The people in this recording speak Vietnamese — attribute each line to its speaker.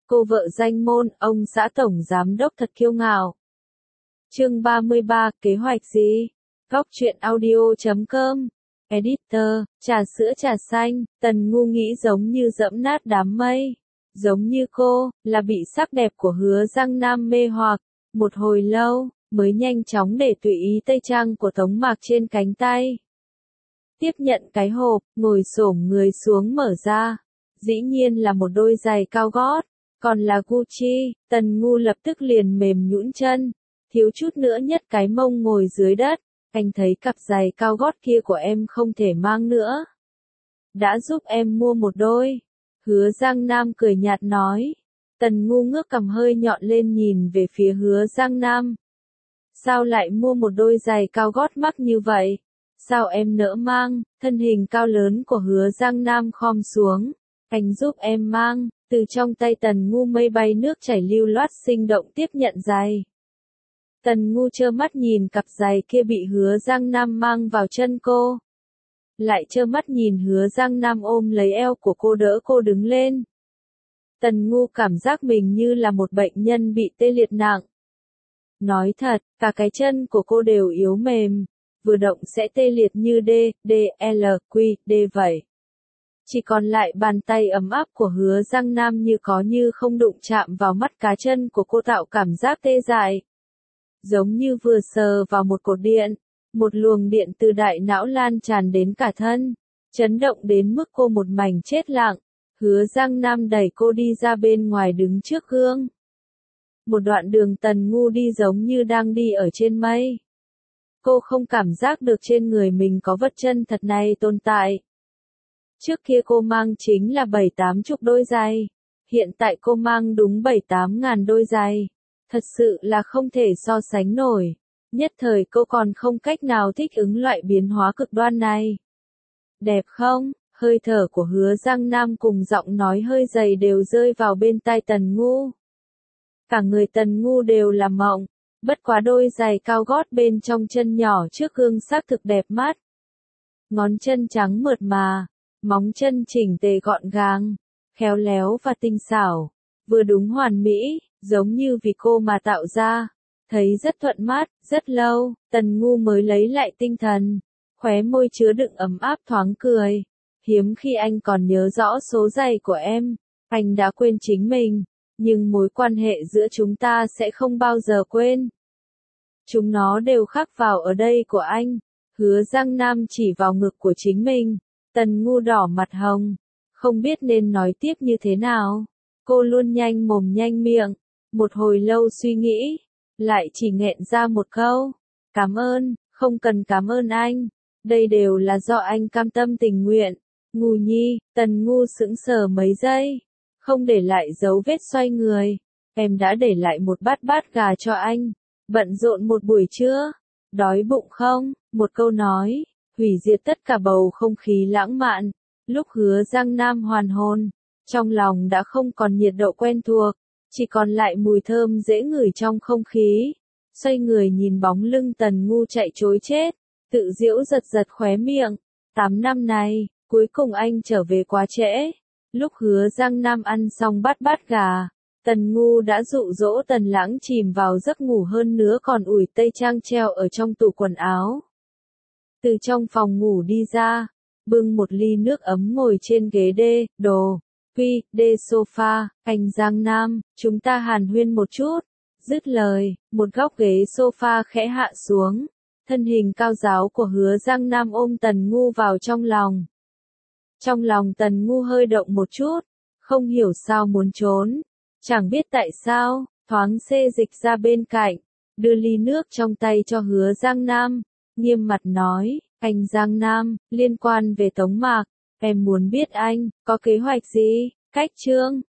Speaker 1: cô vợ danh môn, ông xã tổng giám đốc thật kiêu ngạo. Chương 33, kế hoạch gì? Góc truyện audio.com. Editor, trà sữa trà xanh, Tần Ngu nghĩ giống như dẫm nát đám mây. Giống như cô, là bị sắc đẹp của Hứa Giang Nam mê hoặc, một hồi lâu, mới nhanh chóng để tùy ý tây trang của Tống Mạc trên cánh tay. Tiếp nhận cái hộp, ngồi xổm người xuống mở ra. Dĩ nhiên là một đôi giày cao gót, còn là Gucci. Tần Ngu lập tức liền mềm nhũn chân, thiếu chút nữa nhất cái mông ngồi dưới đất. Anh thấy cặp giày cao gót kia của em không thể mang nữa. Đã giúp em mua một đôi. Hứa Giang Nam cười nhạt nói. Tần Ngu ngước cằm hơi nhọn lên nhìn về phía Hứa Giang Nam. Sao lại mua một đôi giày cao gót mắc như vậy? Sao em nỡ mang? Thân hình cao lớn của Hứa Giang Nam khom xuống. Anh giúp em mang. Từ trong tay Tần Ngu mây bay nước chảy lưu loát sinh động tiếp nhận giày. Tần Ngu trơ mắt nhìn cặp giày kia bị Hứa Giang Nam mang vào chân cô. Lại trơ mắt nhìn Hứa Giang Nam ôm lấy eo của cô đỡ cô đứng lên. Tần Ngu cảm giác mình như là một bệnh nhân bị tê liệt nặng. Nói thật, cả cái chân của cô đều yếu mềm, vừa động sẽ tê liệt như D vậy. Chỉ còn lại bàn tay ấm áp của Hứa Giang Nam như có như không đụng chạm vào mắt cá chân của cô tạo cảm giác tê dại. Giống như vừa sờ vào một cột điện, một luồng điện từ đại não lan tràn đến cả thân, chấn động đến mức cô một mảnh chết lặng. Hứa Giang Nam đẩy cô đi ra bên ngoài đứng trước gương. Một đoạn đường Tần Ngu đi giống như đang đi ở trên mây. Cô không cảm giác được trên người mình có vật chân thật này tồn tại. Trước kia cô mang chính là 7-80 đôi giày. Hiện tại cô mang đúng 7-8 ngàn đôi giày. Thật sự là không thể so sánh nổi. Nhất thời cô còn không cách nào thích ứng loại biến hóa cực đoan này. Đẹp không? Hơi thở của Hứa Giang Nam cùng giọng nói hơi dày đều rơi vào bên tai Tần Ngu. Cả người Tần Ngu đều là mộng. Bất quá đôi giày cao gót bên trong chân nhỏ trước gương xác thực đẹp mắt. Ngón chân trắng mượt mà, móng chân chỉnh tề gọn gàng, khéo léo và tinh xảo, vừa đúng hoàn mỹ, giống như vì cô mà tạo ra. Thấy rất thuận mắt, rất lâu, Tần Ngu mới lấy lại tinh thần, khóe môi chứa đựng ấm áp thoáng cười. Hiếm khi anh còn nhớ rõ số giày của em, anh đã quên chính mình, nhưng mối quan hệ giữa chúng ta sẽ không bao giờ quên. Chúng nó đều khắc vào ở đây của anh. Hứa Giang Nam chỉ vào ngực của chính mình. Tần Ngu đỏ mặt hồng, không biết nên nói tiếp như thế nào. Cô luôn nhanh mồm nhanh miệng, một hồi lâu suy nghĩ, lại chỉ nghẹn ra một câu. Cảm ơn, không cần cảm ơn anh. Đây đều là do anh cam tâm tình nguyện. Ngu nhi, Tần Ngu sững sờ mấy giây, không để lại dấu vết xoay người. Em đã để lại một bát gà cho anh. Bận rộn một buổi trưa. Đói bụng không? Một câu nói, hủy diệt tất cả bầu không khí lãng mạn. Lúc Hứa Giang Nam hoàn hồn, trong lòng đã không còn nhiệt độ quen thuộc, chỉ còn lại mùi thơm dễ ngửi trong không khí. Xoay người nhìn bóng lưng Tần Ngu chạy trối chết, tự giễu giật giật khóe miệng. 8 năm này, cuối cùng anh trở về quá trễ. Lúc Hứa Giang Nam ăn xong bát gà, Tần Ngu đã dụ dỗ Tần Lãng chìm vào giấc ngủ, hơn nữa còn ủi tây trang treo ở trong tủ quần áo. Từ trong phòng ngủ đi ra, bưng một ly nước ấm ngồi trên ghế sofa. Anh Giang Nam, chúng ta hàn huyên một chút. Dứt lời, một góc ghế sofa khẽ hạ xuống. Thân hình cao ráo của Hứa Giang Nam ôm Tần Ngu vào trong lòng. Trong lòng Tần Ngu hơi động một chút, không hiểu sao muốn trốn. Chẳng biết tại sao, thoáng xê dịch ra bên cạnh, đưa ly nước trong tay cho Hứa Giang Nam, nghiêm mặt nói, anh Giang Nam, liên quan về Tống Mạc, em muốn biết anh, có kế hoạch gì, cách chương,